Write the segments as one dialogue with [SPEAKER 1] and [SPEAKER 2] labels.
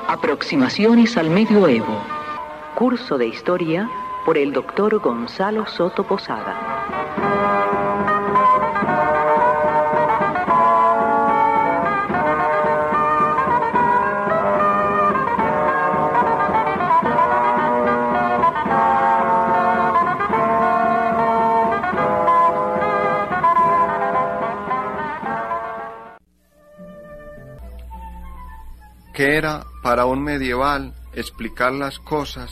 [SPEAKER 1] Aproximaciones al Medioevo. Curso de Historia por el Dr. Gonzalo Soto Posada.
[SPEAKER 2] Que era para un medieval explicar las cosas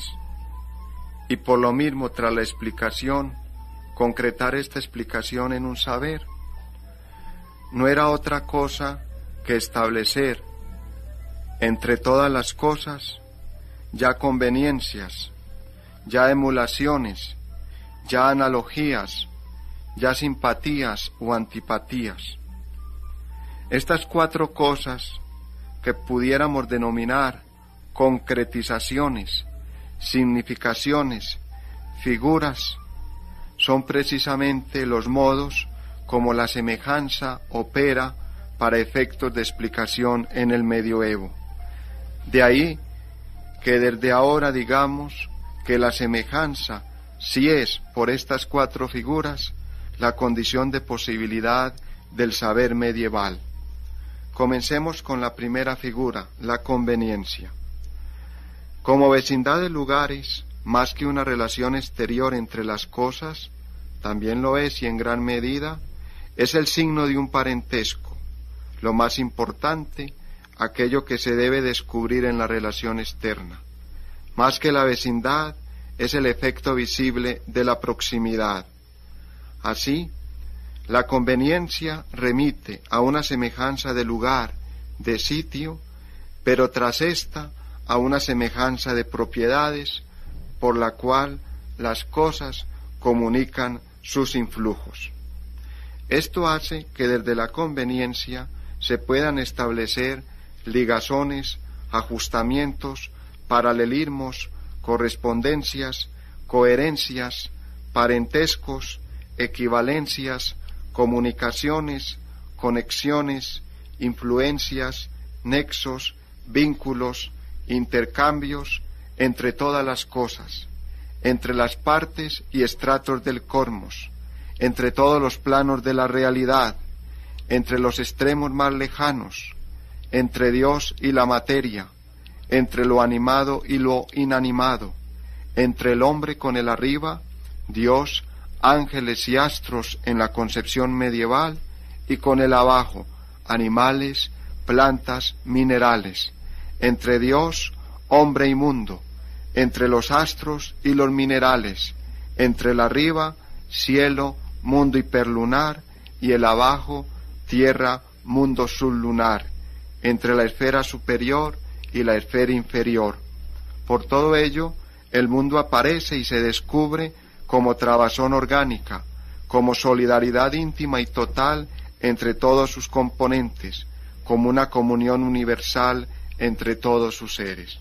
[SPEAKER 2] y por lo mismo tras la explicación concretar esta explicación en un saber. No era otra cosa que establecer entre todas las cosas ya conveniencias, ya emulaciones, ya analogías, ya simpatías o antipatías. Estas cuatro cosas que pudiéramos denominar concretizaciones, significaciones, figuras, son precisamente los modos como la semejanza opera para efectos de explicación en el medioevo. De ahí que desde ahora digamos que la semejanza sí es, por estas cuatro figuras, la condición de posibilidad del saber medieval. Comencemos con la primera figura, la conveniencia. Como vecindad de lugares, más que una relación exterior entre las cosas, también lo es y en gran medida, es el signo de un parentesco, lo más importante, aquello que se debe descubrir en la relación externa. Más que la vecindad, es el efecto visible de la proximidad. Así, la conveniencia remite a una semejanza de lugar, de sitio, pero tras esta a una semejanza de propiedades por la cual las cosas comunican sus influjos. Esto hace que desde la conveniencia se puedan establecer ligazones, ajustamientos, paralelismos, correspondencias, coherencias, parentescos, equivalencias, comunicaciones, conexiones, influencias, nexos, vínculos, intercambios entre todas las cosas, entre las partes y estratos del cosmos, entre todos los planos de la realidad, entre los extremos más lejanos, entre Dios y la materia, entre lo animado y lo inanimado, entre el hombre con el arriba, Dios, ángeles y astros en la concepción medieval, y con el abajo, animales, plantas, minerales, entre Dios, hombre y mundo, entre los astros y los minerales, entre el arriba, cielo, mundo hiperlunar, y el abajo, tierra, mundo sublunar, entre la esfera superior y la esfera inferior. Por todo ello, el mundo aparece y se descubre como trabazón orgánica, como solidaridad íntima y total entre todos sus componentes, como una comunión universal entre todos sus seres.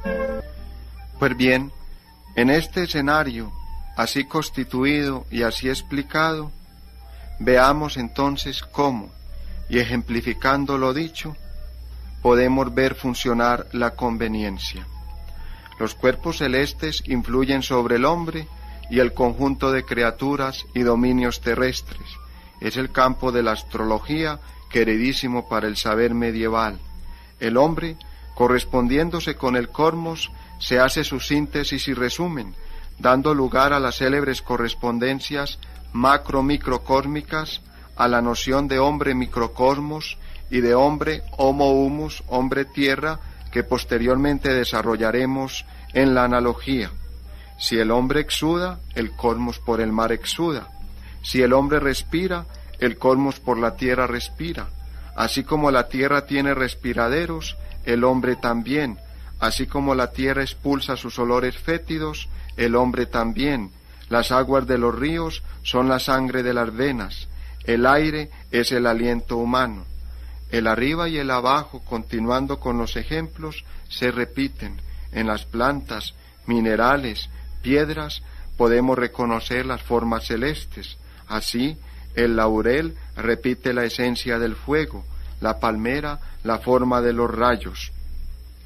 [SPEAKER 2] Pues bien, en este escenario, así constituido y así explicado, veamos entonces cómo, y ejemplificando lo dicho, podemos ver funcionar la conveniencia. Los cuerpos celestes influyen sobre el hombre y el conjunto de criaturas y dominios terrestres. Es el campo de la astrología, queridísimo para el saber medieval. El hombre, correspondiéndose con el cosmos, se hace su síntesis y resumen, dando lugar a las célebres correspondencias macro-microcósmicas, a la noción de hombre microcosmos y de hombre homo humus, hombre tierra, que posteriormente desarrollaremos en la analogía. Si el hombre exuda, el cosmos por el mar exuda. Si el hombre respira, el cosmos por la tierra respira. Así como la tierra tiene respiraderos, el hombre también. Así como la tierra expulsa sus olores fétidos, el hombre también. Las aguas de los ríos son la sangre de las venas. El aire es el aliento humano. El arriba y el abajo, continuando con los ejemplos, se repiten. En las plantas, minerales, piedras, podemos reconocer las formas celestes. Así, el laurel repite la esencia del fuego, la palmera la forma de los rayos.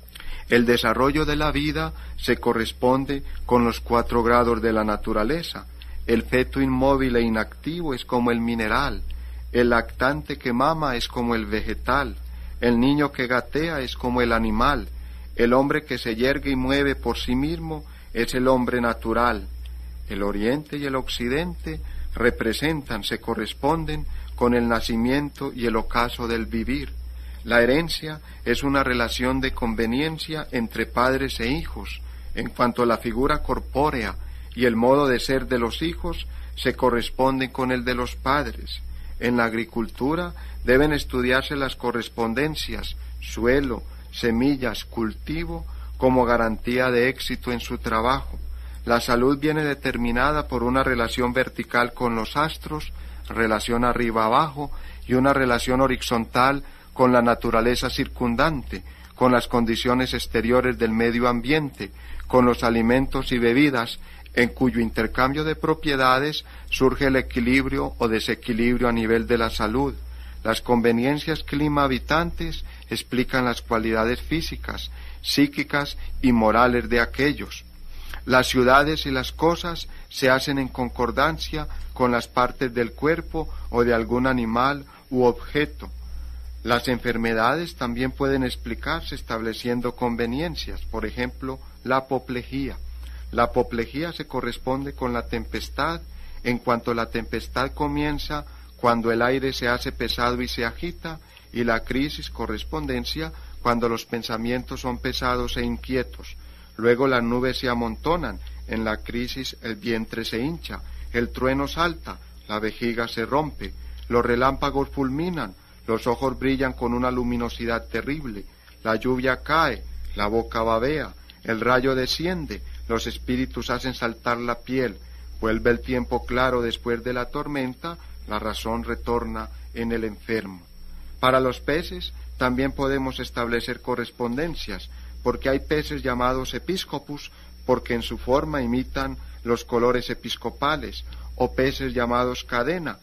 [SPEAKER 2] El desarrollo de la vida se corresponde con los 4 grados de la naturaleza. El feto inmóvil e inactivo es como el mineral, el lactante que mama es como el vegetal, el niño que gatea es como el animal, el hombre que se yergue y mueve por sí mismo es el hombre natural. El oriente y el occidente representan, se corresponden con el nacimiento y el ocaso del vivir. La herencia es una relación de conveniencia entre padres e hijos, en cuanto a la figura corpórea y el modo de ser de los hijos se corresponden con el de los padres. En la agricultura deben estudiarse las correspondencias, suelo, semillas, cultivo, como garantía de éxito en su trabajo. La salud viene determinada por una relación vertical con los astros, relación arriba-abajo, y una relación horizontal con la naturaleza circundante, con las condiciones exteriores del medio ambiente, con los alimentos y bebidas, en cuyo intercambio de propiedades surge el equilibrio o desequilibrio a nivel de la salud. Las conveniencias clima-habitantes explican las cualidades físicas, psíquicas y morales de aquellos. Las ciudades y las cosas se hacen en concordancia con las partes del cuerpo o de algún animal u objeto. Las enfermedades también pueden explicarse estableciendo conveniencias, por ejemplo, la apoplejía. La apoplejía se corresponde con la tempestad, en cuanto la tempestad comienza cuando el aire se hace pesado y se agita, y la crisis correspondencia cuando los pensamientos son pesados e inquietos. Luego las nubes se amontonan, en la crisis el vientre se hincha, el trueno salta, la vejiga se rompe, los relámpagos fulminan, los ojos brillan con una luminosidad terrible, la lluvia cae, la boca babea, el rayo desciende, los espíritus hacen saltar la piel, vuelve el tiempo claro después de la tormenta, la razón retorna en el enfermo. Para los peces también podemos establecer correspondencias, porque hay peces llamados episcopus, porque en su forma imitan los colores episcopales, o peces llamados catena,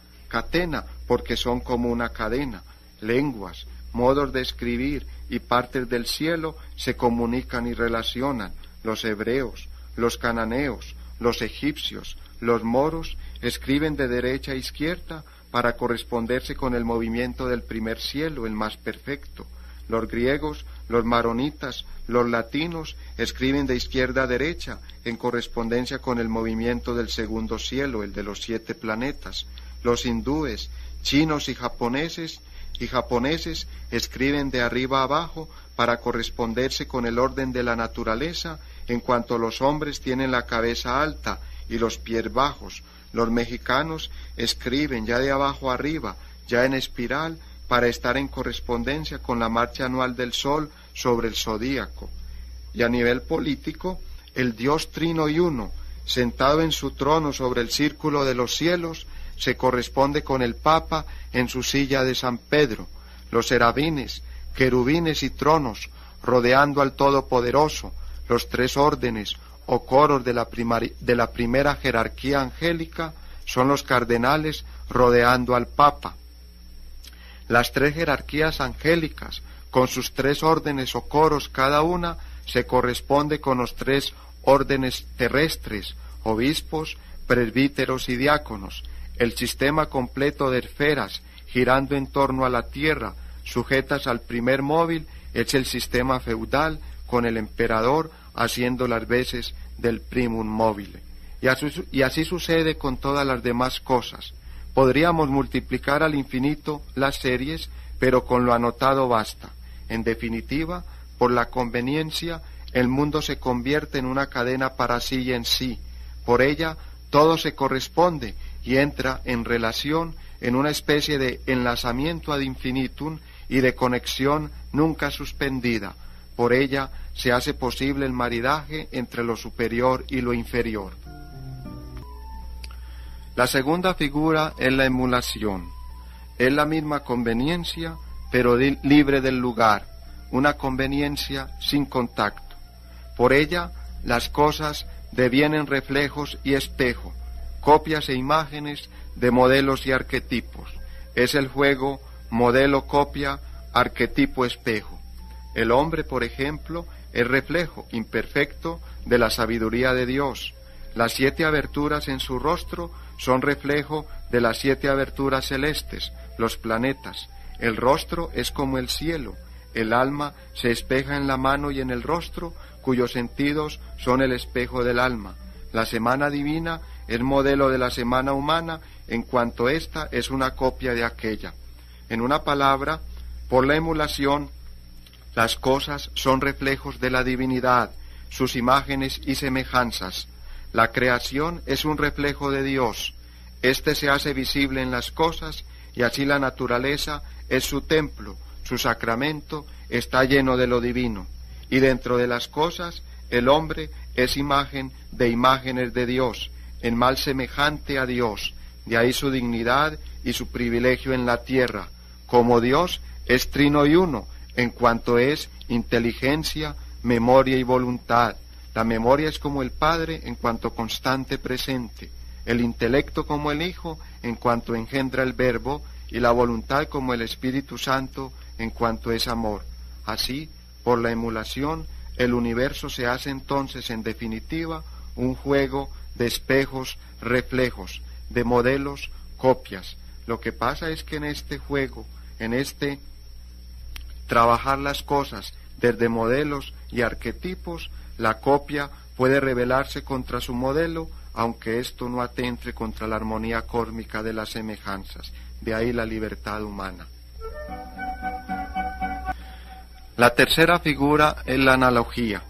[SPEAKER 2] porque son como una cadena. Lenguas, modos de escribir y partes del cielo se comunican y relacionan. Los hebreos, los cananeos, los egipcios, los moros escriben de derecha a izquierda para corresponderse con el movimiento del primer cielo, el más perfecto. Los griegos, los maronitas, los latinos escriben de izquierda a derecha en correspondencia con el movimiento del segundo cielo, el de los 7 planetas. Los hindúes, chinos y japoneses escriben de arriba a abajo para corresponderse con el orden de la naturaleza, en cuanto los hombres tienen la cabeza alta y los pies bajos. Los mexicanos escriben ya de abajo arriba, ya en espiral, para estar en correspondencia con la marcha anual del sol sobre el zodíaco. Y a nivel político, el Dios trino y uno, sentado en su trono sobre el círculo de los cielos, se corresponde con el Papa en su silla de San Pedro, los serafines, querubines y tronos, rodeando al Todopoderoso, los 3 órdenes o coros de la primera jerarquía angélica son los cardenales rodeando al Papa. Las 3 jerarquías angélicas, con sus 3 órdenes o coros cada una, se corresponde con los 3 órdenes terrestres, obispos, presbíteros y diáconos. El sistema completo de esferas girando en torno a la tierra, sujetas al primer móvil, es el sistema feudal, con el emperador haciendo las veces del primum mobile. Y así sucede con todas las demás cosas. Podríamos multiplicar al infinito las series, pero con lo anotado basta. En definitiva, por la conveniencia, el mundo se convierte en una cadena para sí y en sí. Por ella, todo se corresponde y entra en relación en una especie de enlazamiento ad infinitum y de conexión nunca suspendida. Por ella se hace posible el maridaje entre lo superior y lo inferior. La segunda figura es la emulación. Es la misma conveniencia, pero libre del lugar, una conveniencia sin contacto. Por ella, las cosas devienen reflejos y espejo, copias e imágenes de modelos y arquetipos. Es el juego modelo-copia, arquetipo-espejo. El hombre, por ejemplo, es reflejo imperfecto de la sabiduría de Dios. Las 7 aberturas en su rostro son reflejo de las 7 aberturas celestes, los planetas. El rostro es como el cielo. El alma se espeja en la mano y en el rostro, cuyos sentidos son el espejo del alma. La semana divina es modelo de la semana humana, en cuanto ésta es una copia de aquella. En una palabra, por la emulación, las cosas son reflejos de la divinidad, sus imágenes y semejanzas. La creación es un reflejo de Dios. Éste se hace visible en las cosas, y así la naturaleza es su templo, su sacramento está lleno de lo divino. Y dentro de las cosas, el hombre es imagen de imágenes de Dios, en mal semejante a Dios. De ahí su dignidad y su privilegio en la tierra. Como Dios es trino y uno, en cuanto es inteligencia, memoria y voluntad. La memoria es como el Padre en cuanto constante presente, el intelecto como el Hijo en cuanto engendra el Verbo, y la voluntad como el Espíritu Santo en cuanto es amor. Así, por la emulación, el universo se hace entonces, en definitiva, un juego de espejos, reflejos, de modelos, copias. Lo que pasa es que en este juego, en este trabajar las cosas desde modelos y arquetipos, la copia puede rebelarse contra su modelo, aunque esto no atente contra la armonía cósmica de las semejanzas. De ahí la libertad humana. La tercera figura es la analogía.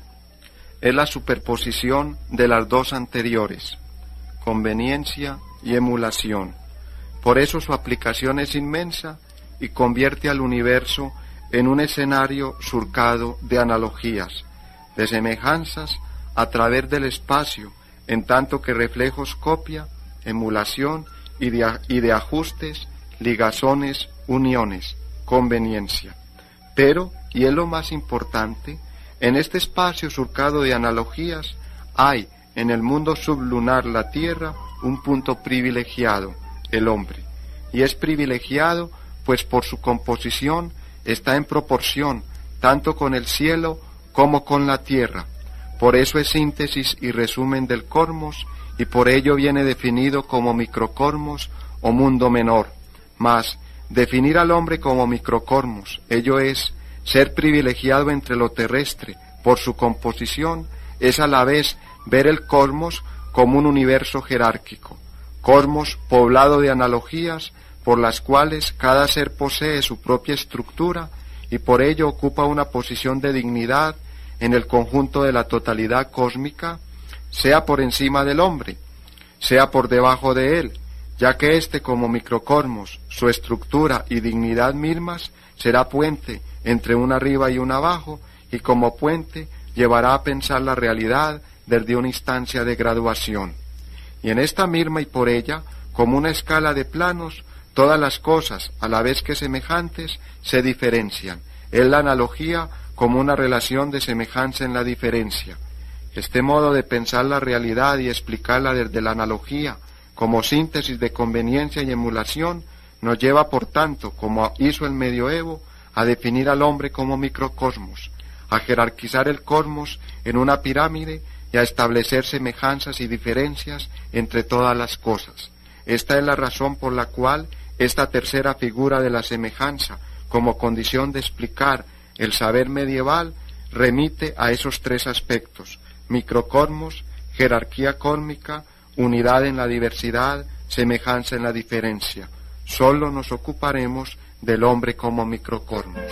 [SPEAKER 2] Es la superposición de las dos anteriores, conveniencia y emulación. Por eso su aplicación es inmensa y convierte al universo en un escenario surcado de analogías, de semejanzas a través del espacio, en tanto que reflejos copia, emulación y de ajustes, ligazones, uniones, conveniencia. Pero, y es lo más importante, en este espacio surcado de analogías hay en el mundo sublunar, la tierra, un punto privilegiado, el hombre. Y es privilegiado pues por su composición está en proporción tanto con el cielo como con la tierra. Por eso es síntesis y resumen del cosmos, y por ello viene definido como microcosmos o mundo menor. Mas, definir al hombre como microcosmos, ello es, ser privilegiado entre lo terrestre por su composición, es a la vez ver el cosmos como un universo jerárquico, cosmos poblado de analogías por las cuales cada ser posee su propia estructura y por ello ocupa una posición de dignidad en el conjunto de la totalidad cósmica, sea por encima del hombre, sea por debajo de él, ya que éste como microcosmos, su estructura y dignidad mismas, será puente entre un arriba y un abajo, y como puente llevará a pensar la realidad desde una instancia de graduación. Y en esta misma y por ella, como una escala de planos, todas las cosas, a la vez que semejantes, se diferencian. Es la analogía como una relación de semejanza en la diferencia. Este modo de pensar la realidad y explicarla desde la analogía, como síntesis de conveniencia y emulación, nos lleva, por tanto, como hizo el medioevo, a definir al hombre como microcosmos, a jerarquizar el cosmos en una pirámide y a establecer semejanzas y diferencias entre todas las cosas. Esta es la razón por la cual esta tercera figura de la semejanza, como condición de explicar el saber medieval, remite a esos tres aspectos: microcosmos, jerarquía cósmica, unidad en la diversidad, semejanza en la diferencia. Solo nos ocuparemos del hombre como microcosmos.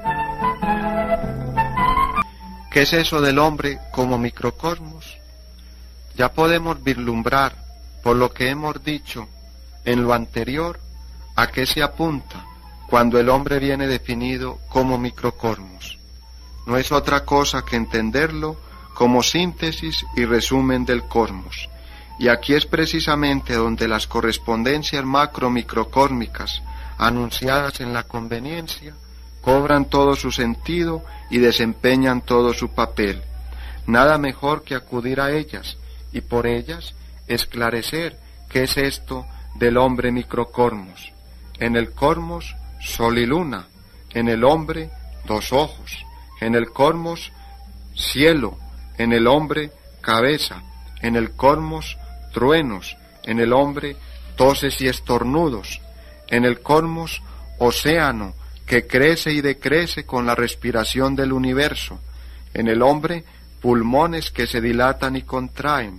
[SPEAKER 2] ¿Qué es eso del hombre como microcosmos? Ya podemos vislumbrar, por lo que hemos dicho en lo anterior, a qué se apunta cuando el hombre viene definido como microcosmos. No es otra cosa que entenderlo como síntesis y resumen del cosmos. Y aquí es precisamente donde las correspondencias macro-microcósmicas anunciadas en la conveniencia cobran todo su sentido y desempeñan todo su papel. Nada mejor que acudir a ellas y por ellas esclarecer qué es esto del hombre microcosmos. En el cosmos, sol y luna; en el hombre, dos ojos; En el cosmos, cielo, en el hombre, cabeza, en el cosmos, truenos, en el hombre, toses y estornudos, en el cosmos, océano, que crece y decrece con la respiración del universo, en el hombre, pulmones que se dilatan y contraen.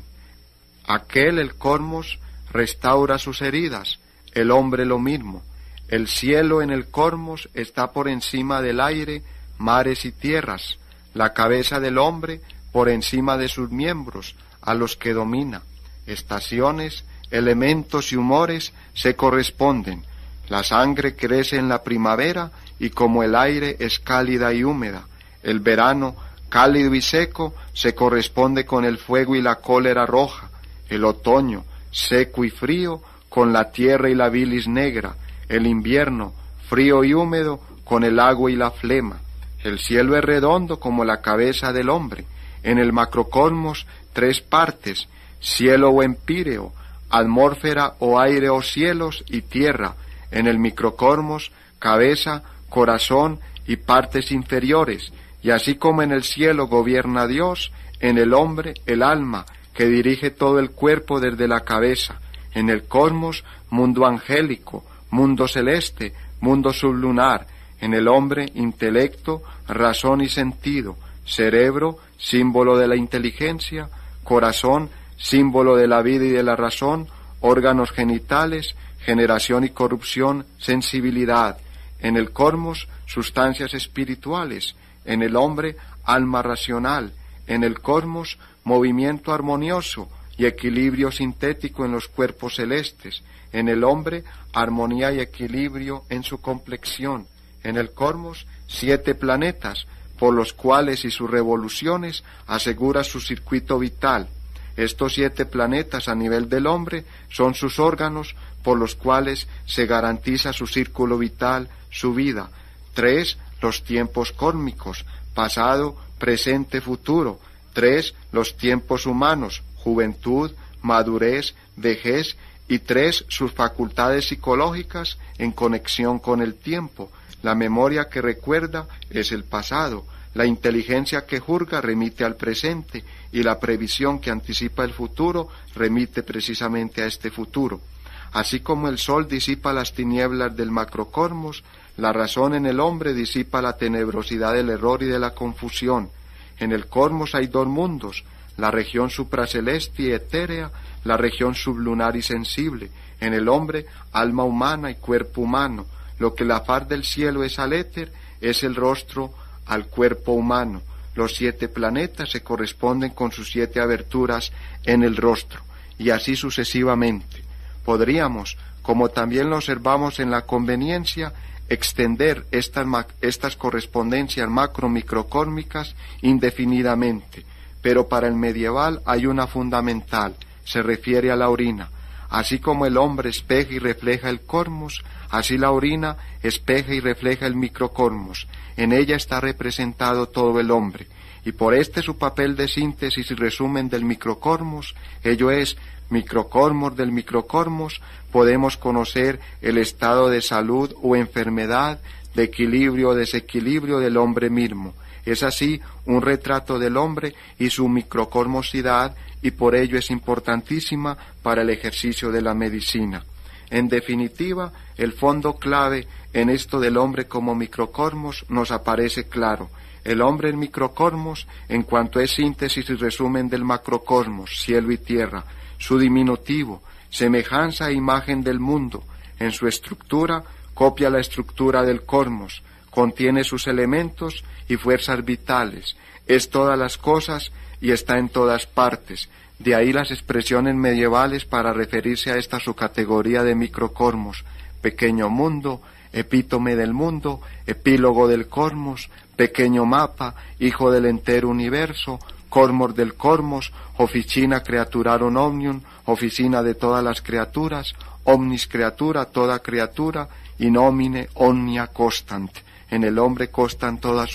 [SPEAKER 2] Aquel, el cosmos, restaura sus heridas, el hombre lo mismo. El cielo en el cosmos está por encima del aire, mares y tierras, la cabeza del hombre por encima de sus miembros, a los que domina. Estaciones, elementos y humores se corresponden. La sangre crece en la primavera y como el aire es cálida y húmeda. El verano, cálido y seco, se corresponde con el fuego y la cólera roja. El otoño, seco y frío, con la tierra y la bilis negra. El invierno, frío y húmedo, con el agua y la flema. El cielo es redondo como la cabeza del hombre. En el macrocosmos, 3 partes, cielo o empíreo, atmósfera o aire o cielos y tierra. En el microcosmos, cabeza, corazón y partes inferiores. Y así como en el cielo gobierna Dios, en el hombre el alma, que dirige todo el cuerpo desde la cabeza. En el cosmos, mundo angélico, mundo celeste, mundo sublunar. En el hombre, intelecto, razón y sentido. Cerebro, símbolo de la inteligencia. Corazón, símbolo de la vida y de la razón. Órganos genitales, generación y corrupción, sensibilidad. En el cosmos, sustancias espirituales. En el hombre, alma racional. En el cosmos, movimiento armonioso y equilibrio sintético en los cuerpos celestes. En el hombre, armonía y equilibrio en su complexión. En el cosmos, 7 planetas, por los cuales y sus revoluciones asegura su circuito vital. Estos 7 planetas a nivel del hombre son sus órganos por los cuales se garantiza su círculo vital, su vida. 3, los tiempos cósmicos, pasado, presente, futuro. 3, los tiempos humanos, juventud, madurez, vejez. Y 3, sus facultades psicológicas en conexión con el tiempo. La memoria que recuerda es el pasado, la inteligencia que juzga remite al presente y la previsión que anticipa el futuro remite precisamente a este futuro. Así como el sol disipa las tinieblas del macrocosmos, la razón en el hombre disipa la tenebrosidad del error y de la confusión. En el cosmos hay 2 mundos, la región supraceleste y etérea, la región sublunar y sensible. En el hombre, alma humana y cuerpo humano. Lo que la faz del cielo es al éter, es el rostro al cuerpo humano. Los 7 planetas se corresponden con sus 7 aberturas en el rostro, y así sucesivamente. Podríamos, como también lo observamos en la conveniencia, extender estas correspondencias macro-microcósmicas indefinidamente, pero para el medieval hay una fundamental, se refiere a la orina. Así como el hombre espeja y refleja el cosmos, así la orina espeja y refleja el microcosmos. En ella está representado todo el hombre, y por su papel de síntesis y resumen del microcosmos, ello es, microcosmos del microcosmos, podemos conocer el estado de salud o enfermedad, de equilibrio o desequilibrio del hombre mismo. Es así un retrato del hombre y su microcosmosidad, y por ello es importantísima para el ejercicio de la medicina. En definitiva, el fondo clave en esto del hombre como microcosmos nos aparece claro. El hombre en microcosmos, en cuanto es síntesis y resumen del macrocosmos, cielo y tierra, su diminutivo, semejanza e imagen del mundo, en su estructura, copia la estructura del cosmos, contiene sus elementos y fuerzas vitales, es todas las cosas y está en todas partes. De ahí las expresiones medievales para referirse a esta su categoría de microcosmos: pequeño mundo, epítome del mundo, epílogo del cosmos, pequeño mapa, hijo del entero universo, cosmos del cosmos, officina creaturarum omnium, oficina de todas las criaturas, omnis creatura, toda criatura, in homine omnia constant. En el hombre constan todas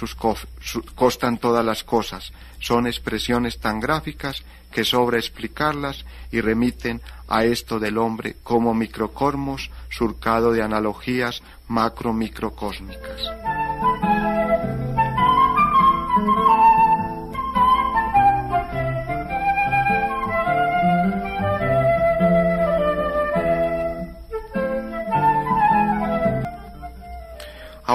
[SPEAKER 2] las cosas. Son expresiones tan gráficas que sobra explicarlas y remiten a esto del hombre como microcosmos surcado de analogías macro-microcósmicas.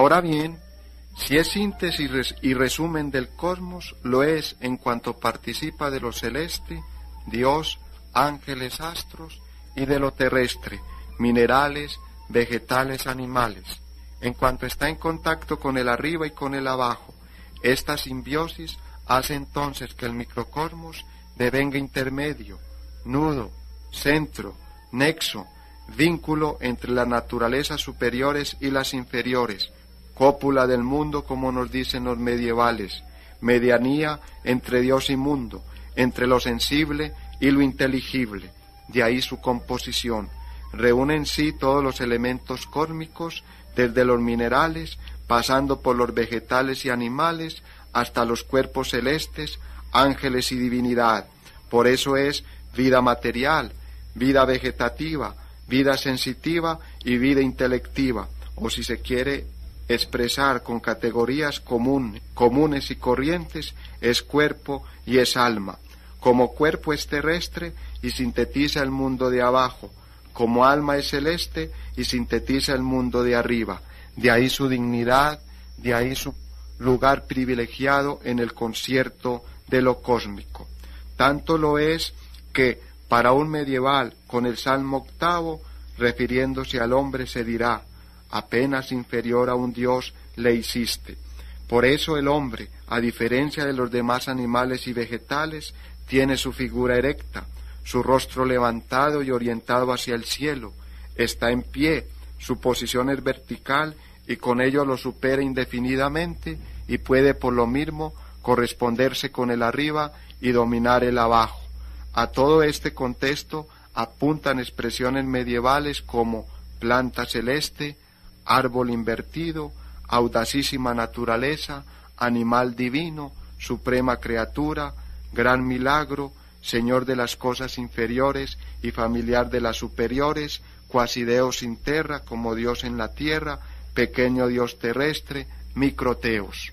[SPEAKER 2] Ahora bien, si es síntesis y resumen del cosmos, lo es en cuanto participa de lo celeste, Dios, ángeles, astros, y de lo terrestre, minerales, vegetales, animales. En cuanto está en contacto con el arriba y con el abajo, esta simbiosis hace entonces que el microcosmos devenga intermedio, nudo, centro, nexo, vínculo entre las naturalezas superiores y las inferiores, cópula del mundo, como nos dicen los medievales, medianía entre Dios y mundo, entre lo sensible y lo inteligible, de ahí su composición. Reúne en sí todos los elementos cósmicos, desde los minerales, pasando por los vegetales y animales, hasta los cuerpos celestes, ángeles y divinidad. Por eso es vida material, vida vegetativa, vida sensitiva y vida intelectiva, o si se quiere expresar con categorías comunes y corrientes, es cuerpo y es alma. Como cuerpo es terrestre y sintetiza el mundo de abajo, como alma es celeste y sintetiza el mundo de arriba. De ahí su dignidad, de ahí su lugar privilegiado en el concierto de lo cósmico. Tanto lo es que para un medieval, con el Salmo 8, refiriéndose al hombre, se dirá: apenas inferior a un Dios le hiciste. Por eso el hombre, a diferencia de los demás animales y vegetales, tiene su figura erecta, su rostro levantado y orientado hacia el cielo, está en pie, su posición es vertical y con ello lo supera indefinidamente y puede por lo mismo corresponderse con el arriba y dominar el abajo. A todo este contexto apuntan expresiones medievales como planta celeste, árbol invertido, audacísima naturaleza, animal divino, suprema criatura, gran milagro, Señor de las cosas inferiores y familiar de las superiores, quasi Deus in terra, como Dios en la tierra, pequeño Dios terrestre, microteos.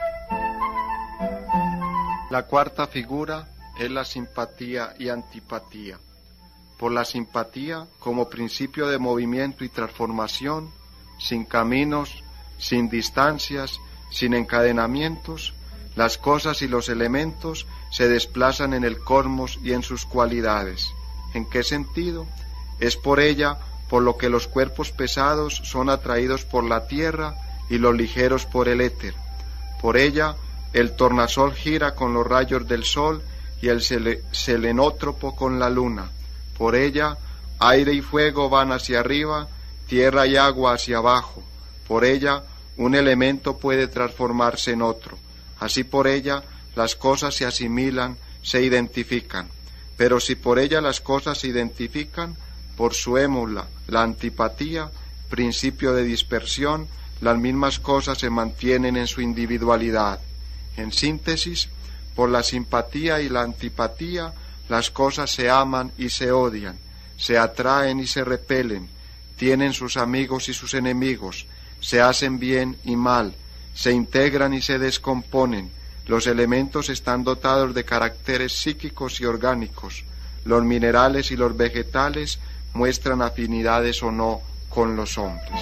[SPEAKER 2] La cuarta figura es la simpatía y antipatía. Por la simpatía, como principio de movimiento y transformación, sin caminos, sin distancias, sin encadenamientos, las cosas y los elementos se desplazan en el cosmos y en sus cualidades. ¿En qué sentido? Es por ella por lo que los cuerpos pesados son atraídos por la tierra y los ligeros por el éter. Por ella el tornasol gira con los rayos del sol y el selenótropo con la luna. Por ella aire y fuego van hacia arriba, tierra y agua hacia abajo. Por ella un elemento puede transformarse en otro. Así por ella las cosas se asimilan, se identifican. Pero si por ella las cosas se identifican, por su émula, la antipatía, principio de dispersión, las mismas cosas se mantienen en su individualidad. En síntesis, por la simpatía y la antipatía, las cosas se aman y se odian, se atraen y se repelen, tienen sus amigos y sus enemigos, se hacen bien y mal, se integran y se descomponen. Los elementos están dotados de caracteres psíquicos y orgánicos. Los minerales y los vegetales muestran afinidades o no con los hombres.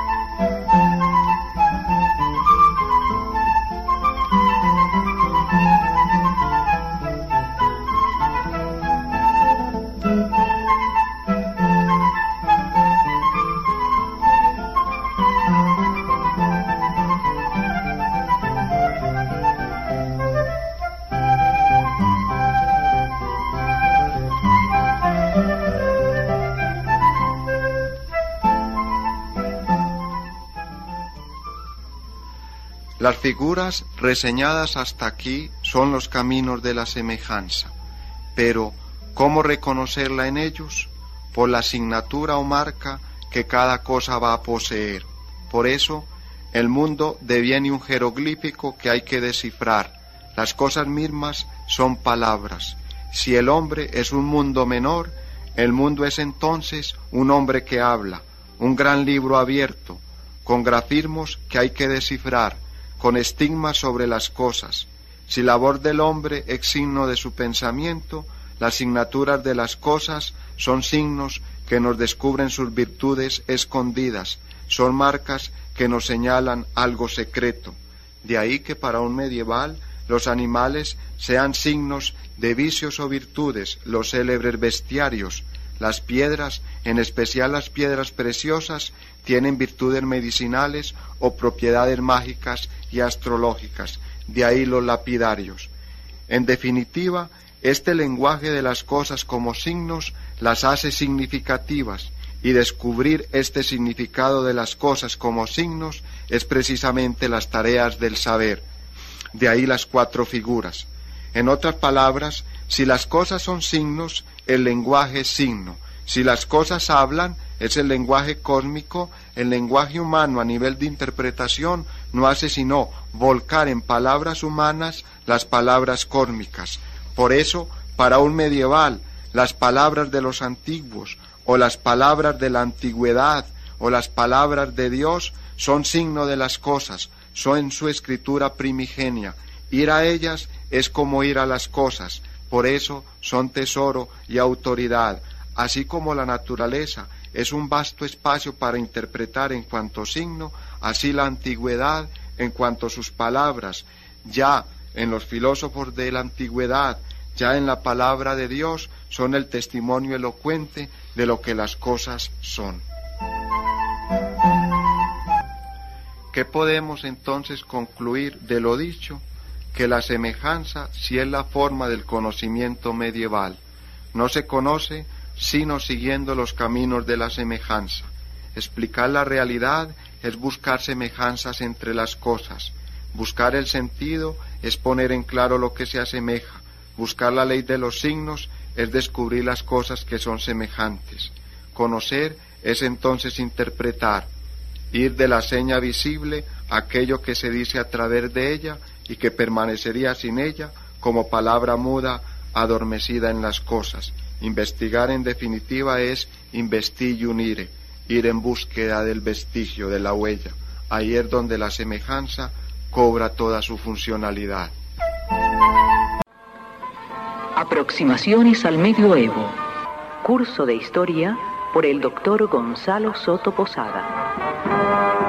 [SPEAKER 2] Las figuras reseñadas hasta aquí son los caminos de la semejanza, pero ¿cómo reconocerla en ellos? Por la asignatura o marca que cada cosa va a poseer. Por eso, el mundo deviene un jeroglífico que hay que descifrar. Las cosas mismas son palabras. Si el hombre es un mundo menor, el mundo es entonces un hombre que habla, un gran libro abierto, con grafismos que hay que descifrar, con estigmas sobre las cosas. Si la voz del hombre es signo de su pensamiento, las signaturas de las cosas son signos que nos descubren sus virtudes escondidas, son marcas que nos señalan algo secreto. De ahí que para un medieval los animales sean signos de vicios o virtudes, los célebres bestiarios. Las piedras, en especial las piedras preciosas, tienen virtudes medicinales o propiedades mágicas y astrológicas. De ahí los lapidarios. En definitiva, este lenguaje de las cosas como signos las hace significativas, y descubrir este significado de las cosas como signos es precisamente las tareas del saber. De ahí las 4 figuras. En otras palabras, si las cosas son signos, el lenguaje es signo. Si las cosas hablan, es el lenguaje cósmico. El lenguaje humano a nivel de interpretación no hace sino volcar en palabras humanas las palabras cósmicas. Por eso, para un medieval, las palabras de los antiguos, o las palabras de la antigüedad, o las palabras de Dios, son signo de las cosas, son su escritura primigenia. Ir a ellas es como ir a las cosas, por eso son tesoro y autoridad. Así como la naturaleza es un vasto espacio para interpretar en cuanto signo, así la antigüedad en cuanto a sus palabras. Ya en los filósofos de la antigüedad, ya en la palabra de Dios, son el testimonio elocuente de lo que las cosas son. ¿Qué podemos entonces concluir de lo dicho? Que la semejanza sí es la forma del conocimiento medieval. No se conoce sino siguiendo los caminos de la semejanza. Explicar la realidad es buscar semejanzas entre las cosas. Buscar el sentido es poner en claro lo que se asemeja. Buscar la ley de los signos es descubrir las cosas que son semejantes. Conocer es entonces interpretar, ir de la seña visible a aquello que se dice a través de ella y que permanecería sin ella como palabra muda adormecida en las cosas. Investigar en definitiva es investir y unire, ir en búsqueda del vestigio, de la huella. Ahí es donde la semejanza cobra toda su funcionalidad.
[SPEAKER 1] Aproximaciones al Medioevo. Curso de Historia por el Dr. Gonzalo Soto Posada.